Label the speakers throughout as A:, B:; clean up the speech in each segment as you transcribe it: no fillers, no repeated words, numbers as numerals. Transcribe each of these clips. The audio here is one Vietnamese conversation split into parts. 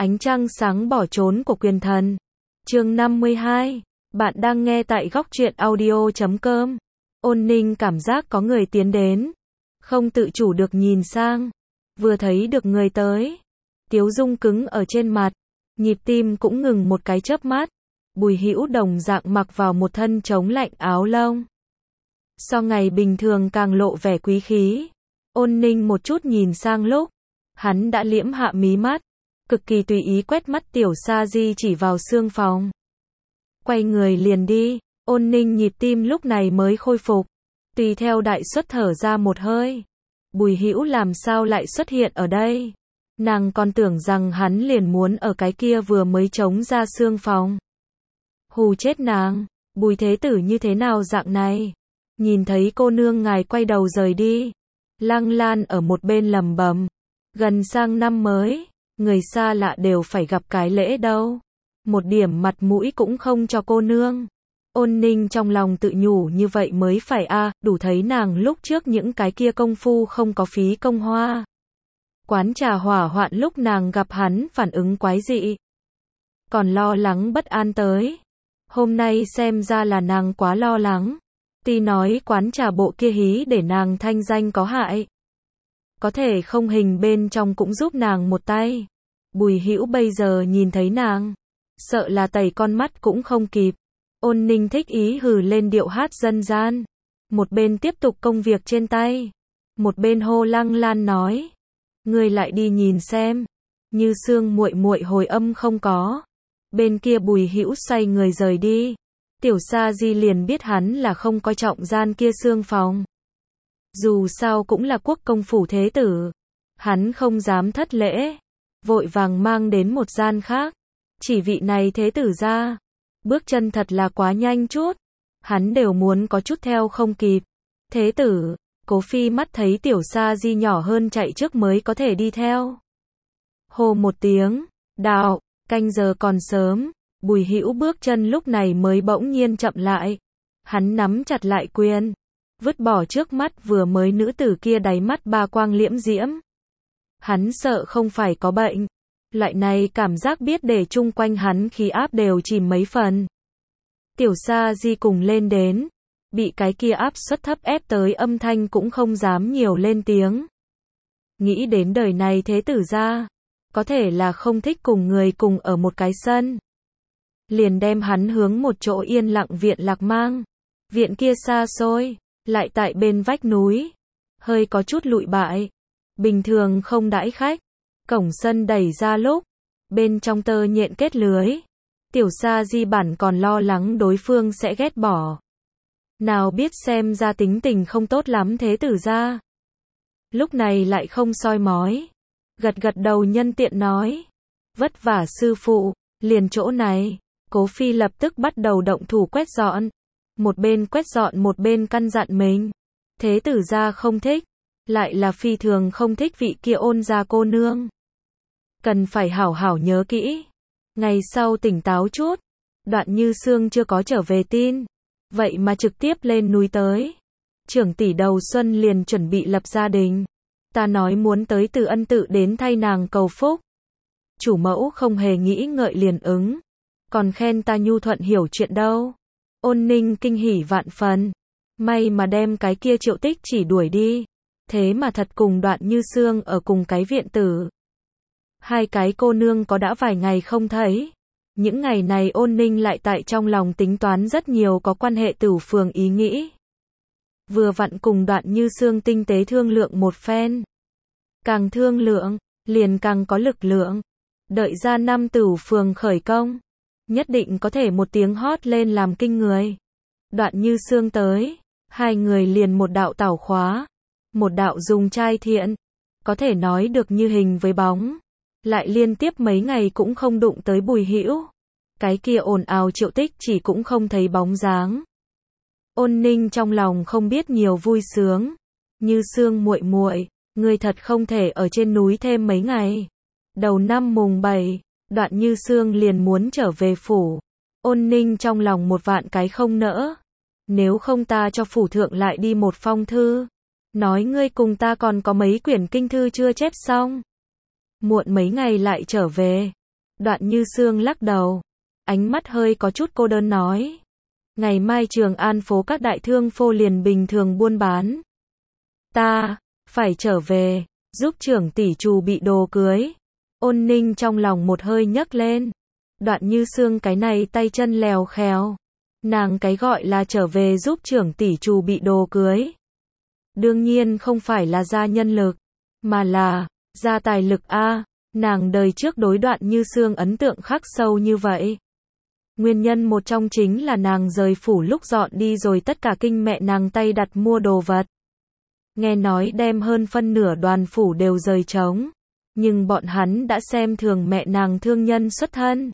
A: Ánh trăng sáng bỏ trốn của quyền thần. Chương 52. Bạn đang nghe tại góc truyện audio.com. Ôn Ninh cảm giác có người tiến đến, không tự chủ được nhìn sang. Vừa thấy được người tới, Tiếu Dung cứng ở trên mặt, nhịp tim cũng ngừng một cái chớp mắt. Bùi Hữu đồng dạng mặc vào một thân chống lạnh áo lông, so ngày bình thường càng lộ vẻ quý khí. Ôn Ninh một chút nhìn sang lúc hắn đã liễm hạ mí mắt, cực kỳ tùy ý quét mắt Tiểu Sa Di chỉ vào xương phòng, quay người liền đi. Ôn Ninh nhịp tim lúc này mới khôi phục, tùy theo đại suất thở ra một hơi. Bùi Hữu làm sao lại xuất hiện ở đây? Nàng còn tưởng rằng hắn liền muốn ở cái kia vừa mới trống ra xương phòng. Hù chết nàng, Bùi Thế Tử như thế nào dạng này? Nhìn thấy cô nương ngài quay đầu rời đi. Lăng Lan ở một bên lẩm bẩm, gần sang năm mới, người xa lạ đều phải gặp cái lễ đâu, một điểm mặt mũi cũng không cho cô nương. Ôn Ninh trong lòng tự nhủ như vậy mới phải a, đủ thấy nàng lúc trước những cái kia công phu không có phí công hoa. Quán trà Hỏa Hoạn lúc nàng gặp hắn phản ứng quái dị, còn lo lắng bất an tới. Hôm nay xem ra là nàng quá lo lắng. Tuy nói quán trà bộ kia hí để nàng thanh danh có hại, có thể không hình bên trong cũng giúp nàng một tay. Bùi Hữu bây giờ nhìn thấy nàng, sợ là tẩy con mắt cũng không kịp. Ôn Ninh thích ý hừ lên điệu hát dân gian, một bên tiếp tục công việc trên tay, một bên hô Lăng Lan nói, ngươi lại đi nhìn xem, Như Sương muội muội hồi âm không có. Bên kia Bùi Hữu xoay người rời đi. Tiểu Sa Di liền biết hắn là không coi trọng gian kia xương phòng. Dù sao cũng là quốc công phủ thế tử, hắn không dám thất lễ, vội vàng mang đến một gian khác. Chỉ vị này thế tử ra, bước chân thật là quá nhanh chút, hắn đều muốn có chút theo không kịp. Thế tử, Cố Phi mắt thấy Tiểu Sa Di nhỏ hơn chạy trước mới có thể đi theo. Hô một tiếng, đạo, canh giờ còn sớm. Bùi Hữu bước chân lúc này mới bỗng nhiên chậm lại. Hắn nắm chặt lại quyền, vứt bỏ trước mắt vừa mới nữ tử kia đáy mắt ba quang liễm diễm. Hắn sợ không phải có bệnh, loại này cảm giác biết để chung quanh hắn khí áp đều chìm mấy phần. Tiểu Sa Di cùng lên đến, bị cái kia áp suất thấp ép tới âm thanh cũng không dám nhiều lên tiếng. Nghĩ đến đời này thế tử ra, có thể là không thích cùng người cùng ở một cái sân, liền đem hắn hướng một chỗ yên lặng viện lạc mang. Viện kia xa xôi, lại tại bên vách núi, hơi có chút lụi bại, bình thường không đãi khách. Cổng sân đẩy ra lúc, bên trong tơ nhện kết lưới. Tiểu Sa Di bản còn lo lắng đối phương sẽ ghét bỏ, nào biết xem ra tính tình không tốt lắm thế tử ra. Lúc này lại không soi mói, gật gật đầu nhân tiện nói, vất vả sư phụ, liền chỗ này. Cố Phi lập tức bắt đầu động thủ quét dọn, một bên quét dọn một bên căn dặn mình, thế tử gia không thích, lại là phi thường không thích vị kia Ôn gia cô nương, cần phải hảo hảo nhớ kỹ, ngày sau tỉnh táo chút. Đoạn Như Sương chưa có trở về tin, vậy mà trực tiếp lên núi tới. Trưởng tỷ đầu xuân liền chuẩn bị lập gia đình, ta nói muốn tới Từ Ân tự đến thay nàng cầu phúc. Chủ mẫu không hề nghĩ ngợi liền ứng, còn khen ta nhu thuận hiểu chuyện đâu. Ôn Ninh kinh hỉ vạn phần, may mà đem cái kia Triệu Tích chỉ đuổi đi, thế mà thật cùng Đoạn Như Sương ở cùng cái viện tử. Hai cái cô nương có đã vài ngày không thấy, những ngày này Ôn Ninh lại tại trong lòng tính toán rất nhiều có quan hệ Tửu Phường ý nghĩ. Vừa vặn cùng Đoạn Như Sương tinh tế thương lượng một phen, càng thương lượng, liền càng có lực lượng, đợi ra năm Tửu Phường khởi công, nhất định có thể một tiếng hót lên làm kinh người. Đoạn Như Sương tới, hai người liền một đạo tảo khóa, một đạo dùng trai thiện, có thể nói được như hình với bóng, lại liên tiếp mấy ngày cũng không đụng tới Bùi Hữu. Cái kia ồn ào Triệu Tích chỉ cũng không thấy bóng dáng. Ôn Ninh trong lòng không biết nhiều vui sướng. Như Sương muội muội, ngươi thật không thể ở trên núi thêm mấy ngày. Đầu năm mùng 7, Đoạn Như Sương liền muốn trở về phủ. Ôn Ninh trong lòng một vạn cái không nỡ. Nếu không ta cho phủ thượng lại đi một phong thư, nói ngươi cùng ta còn có mấy quyển kinh thư chưa chép xong, muộn mấy ngày lại trở về, Đoạn Như Sương lắc đầu, ánh mắt hơi có chút cô đơn nói. Ngày mai Trường An phố các đại thương phô liền bình thường buôn bán. Ta phải trở về, giúp trưởng tỷ chuẩn bị đồ cưới. Ôn Ninh trong lòng một hơi nhấc lên. Đoạn Như Sương cái này tay chân lèo khèo. Nàng cái gọi là trở về giúp trưởng tỷ chuẩn bị đồ cưới. Đương nhiên không phải là ra nhân lực, mà là ra tài lực a. Nàng đời trước đối Đoạn Như Sương ấn tượng khắc sâu như vậy. Nguyên nhân một trong chính là nàng rời phủ lúc dọn đi rồi tất cả kinh mẹ nàng tay đặt mua đồ vật. Nghe nói đem hơn phân nửa đoàn phủ đều rời trống. Nhưng bọn hắn đã xem thường mẹ nàng thương nhân xuất thân.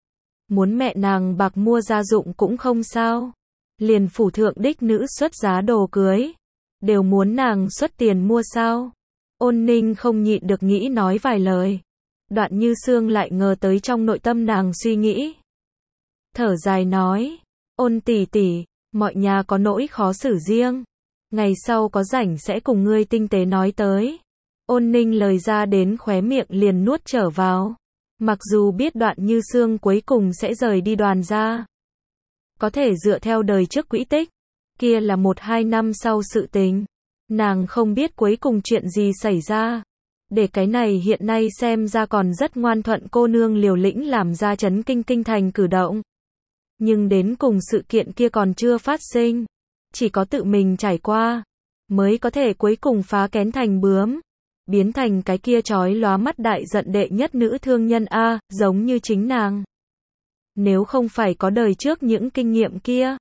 A: Muốn mẹ nàng bạc mua gia dụng cũng không sao. Liền phủ thượng đích nữ xuất giá đồ cưới. Đều muốn nàng xuất tiền mua sao. Ôn Ninh không nhịn được nghĩ nói vài lời. Đoạn Như Sương lại ngờ tới trong nội tâm nàng suy nghĩ. Thở dài nói. Ôn tỷ tỷ, mọi nhà có nỗi khó xử riêng. Ngày sau có rảnh sẽ cùng ngươi tinh tế nói tới. Ôn Ninh lời ra đến khóe miệng liền nuốt trở vào. Mặc dù biết Đoạn Như Sương cuối cùng sẽ rời đi Đoàn gia. Có thể dựa theo đời trước quỹ tích. Kia là 1-2 năm sau sự tình. Nàng không biết cuối cùng chuyện gì xảy ra. Để cái này hiện nay xem ra còn rất ngoan thuận cô nương liều lĩnh làm ra chấn kinh kinh thành cử động. Nhưng đến cùng sự kiện kia còn chưa phát sinh. Chỉ có tự mình trải qua. Mới có thể cuối cùng phá kén thành bướm. Biến thành cái kia chói lóa mắt đại giận đệ nhất nữ thương nhân A, giống như chính nàng. Nếu không phải có đời trước những kinh nghiệm kia,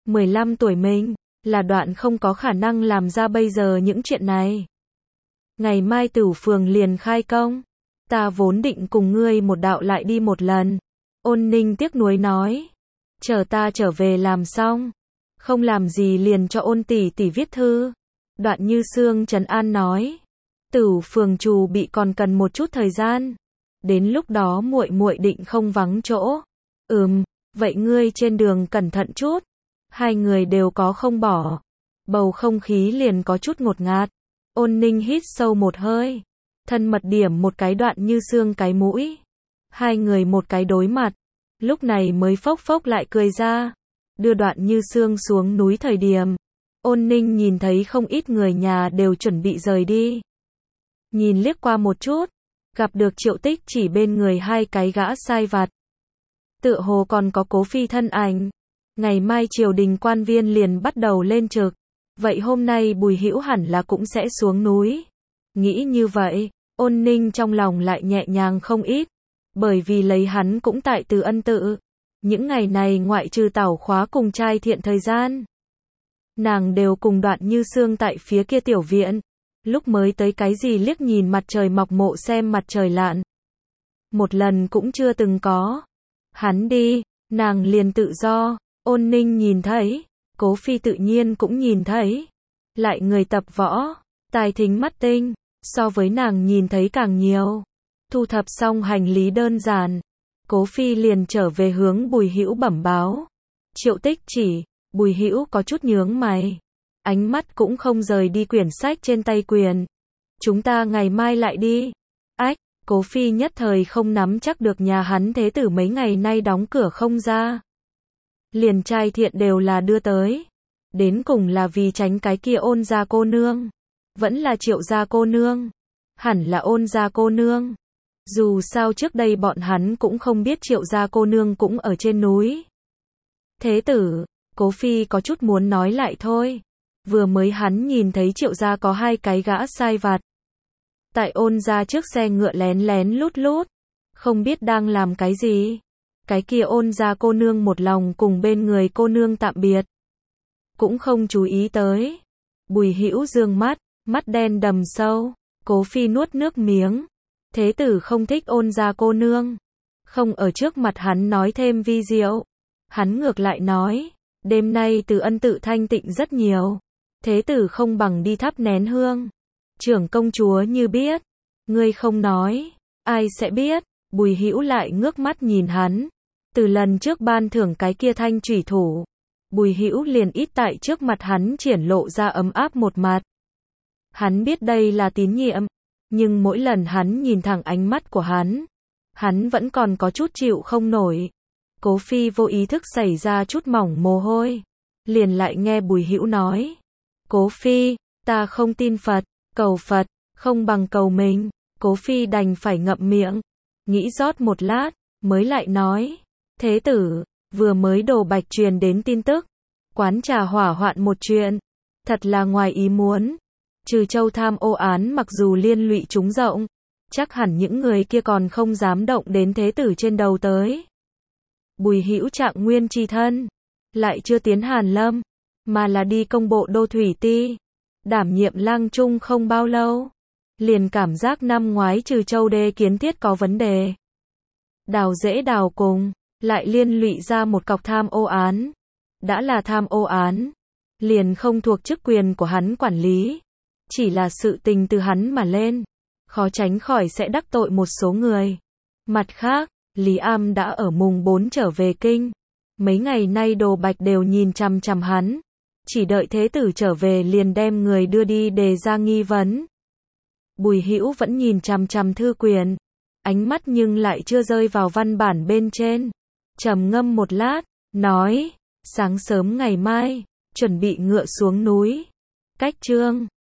A: 15 tuổi mình, là Đoạn không có khả năng làm ra bây giờ những chuyện này. Ngày mai Tửu phường liền khai công. Ta vốn định cùng ngươi một đạo lại đi một lần. Ôn Ninh tiếc nuối nói. Chờ ta trở về làm xong. Không làm gì liền cho Ôn tỷ tỷ viết thư. Đoạn Như Sương trấn an nói. Tửu phường trù bị còn cần một chút thời gian. Đến lúc đó muội muội định không vắng chỗ. Vậy ngươi trên đường cẩn thận chút. Hai người đều có không bỏ. Bầu không khí liền có chút ngột ngạt. Ôn Ninh hít sâu một hơi. Thân mật điểm một cái Đoạn Như Sương cái mũi. Hai người một cái đối mặt. Lúc này mới phốc phốc lại cười ra. Đưa Đoạn Như Sương xuống núi thời điểm. Ôn Ninh nhìn thấy không ít người nhà đều chuẩn bị rời đi. Nhìn liếc qua một chút. Gặp được Triệu Tích chỉ bên người hai cái gã sai vặt. Tựa hồ còn có Cố Phi thân ảnh. Ngày mai triều đình quan viên liền bắt đầu lên trực. Vậy hôm nay Bùi Hữu hẳn là cũng sẽ xuống núi. Nghĩ như vậy, Ôn Ninh trong lòng lại nhẹ nhàng không ít. Bởi vì lấy hắn cũng tại Từ Ân tự. Những ngày này ngoại trừ tảo khóa cùng trai thiện thời gian. Nàng đều cùng Đoạn Như Sương tại phía kia tiểu viện. Lúc mới tới cái gì liếc nhìn mặt trời mọc mộ xem mặt trời lặn. Một lần cũng chưa từng có. Hắn đi, nàng liền tự do. Ôn Ninh nhìn thấy. Cố Phi tự nhiên cũng nhìn thấy. Lại người tập võ, tài thính mắt tinh, so với nàng nhìn thấy càng nhiều. Thu thập xong hành lý đơn giản, Cố Phi liền trở về hướng Bùi Hữu bẩm báo. Triệu Tích chỉ, Bùi Hữu có chút nhướng mày. Ánh mắt cũng không rời đi quyển sách trên tay quyền. Chúng ta ngày mai lại đi. Ách, Cố Phi nhất thời không nắm chắc được nhà hắn thế tử mấy ngày nay đóng cửa không ra. Liền trai thiện đều là đưa tới. Đến cùng là vì tránh cái kia Ôn gia cô nương. Vẫn là Triệu gia cô nương. Hẳn là Ôn gia cô nương. Dù sao trước đây bọn hắn cũng không biết Triệu gia cô nương cũng ở trên núi. Thế tử, Cố Phi có chút muốn nói lại thôi. Vừa mới hắn nhìn thấy Triệu gia có hai cái gã sai vặt. Tại Ôn gia trước xe ngựa lén lén lút lút. Không biết đang làm cái gì. Cái kia Ôn gia cô nương một lòng cùng bên người cô nương tạm biệt. Cũng không chú ý tới. Bùi Hữu dương mắt, mắt đen đầm sâu. Cố Phi nuốt nước miếng. Thế tử không thích Ôn gia cô nương. Không ở trước mặt hắn nói thêm vi diệu. Hắn ngược lại nói. Đêm nay Từ Ân tự thanh tịnh rất nhiều. Thế tử không bằng đi thắp nén hương. Trưởng công chúa như biết. Ngươi không nói. Ai sẽ biết. Bùi Hữu lại ngước mắt nhìn hắn. Từ lần trước ban thưởng cái kia thanh chủy thủ. Bùi Hữu liền ít tại trước mặt hắn triển lộ ra ấm áp một mặt. Hắn biết đây là tín nhiệm. Nhưng mỗi lần hắn nhìn thẳng ánh mắt của hắn. hắn vẫn còn có chút chịu không nổi. Cố Phi vô ý thức xảy ra chút mỏng mồ hôi. Liền lại nghe Bùi Hữu nói. Cố Phi, ta không tin Phật, cầu Phật, không bằng cầu mình. Cố Phi đành phải ngậm miệng. Nghĩ rót một lát, mới lại nói. Thế tử, vừa mới Đồ Bạch truyền đến tin tức. Quán trà hỏa hoạn một chuyện. Thật là ngoài ý muốn. Trừ Châu tham ô án mặc dù liên lụy chúng rộng. Chắc hẳn những người kia còn không dám động đến thế tử trên đầu tới. Bùi Hữu Trạng nguyên tri thân. Lại chưa tiến Hàn Lâm. Mà là đi công bộ Đô Thủy Ti. Đảm nhiệm lang trung không bao lâu. Liền cảm giác năm ngoái Trừ Châu đê kiến thiết có vấn đề. Đào dễ đào cùng. Lại liên lụy ra một cọc tham ô án. Đã là tham ô án. Liền không thuộc chức quyền của hắn quản lý. Chỉ là sự tình từ hắn mà lên. Khó tránh khỏi sẽ đắc tội một số người. Mặt khác, Lý Am đã ở mùng 4 trở về kinh. Mấy ngày nay Đồ Bạch đều nhìn chằm chằm hắn. Chỉ đợi thế tử trở về liền đem người đưa đi đề ra nghi vấn. Bùi Hữu vẫn nhìn chằm chằm thư quyền. Ánh mắt nhưng lại chưa rơi vào văn bản bên trên. Trầm ngâm một lát, nói, sáng sớm ngày mai, chuẩn bị ngựa xuống núi. Cách Trương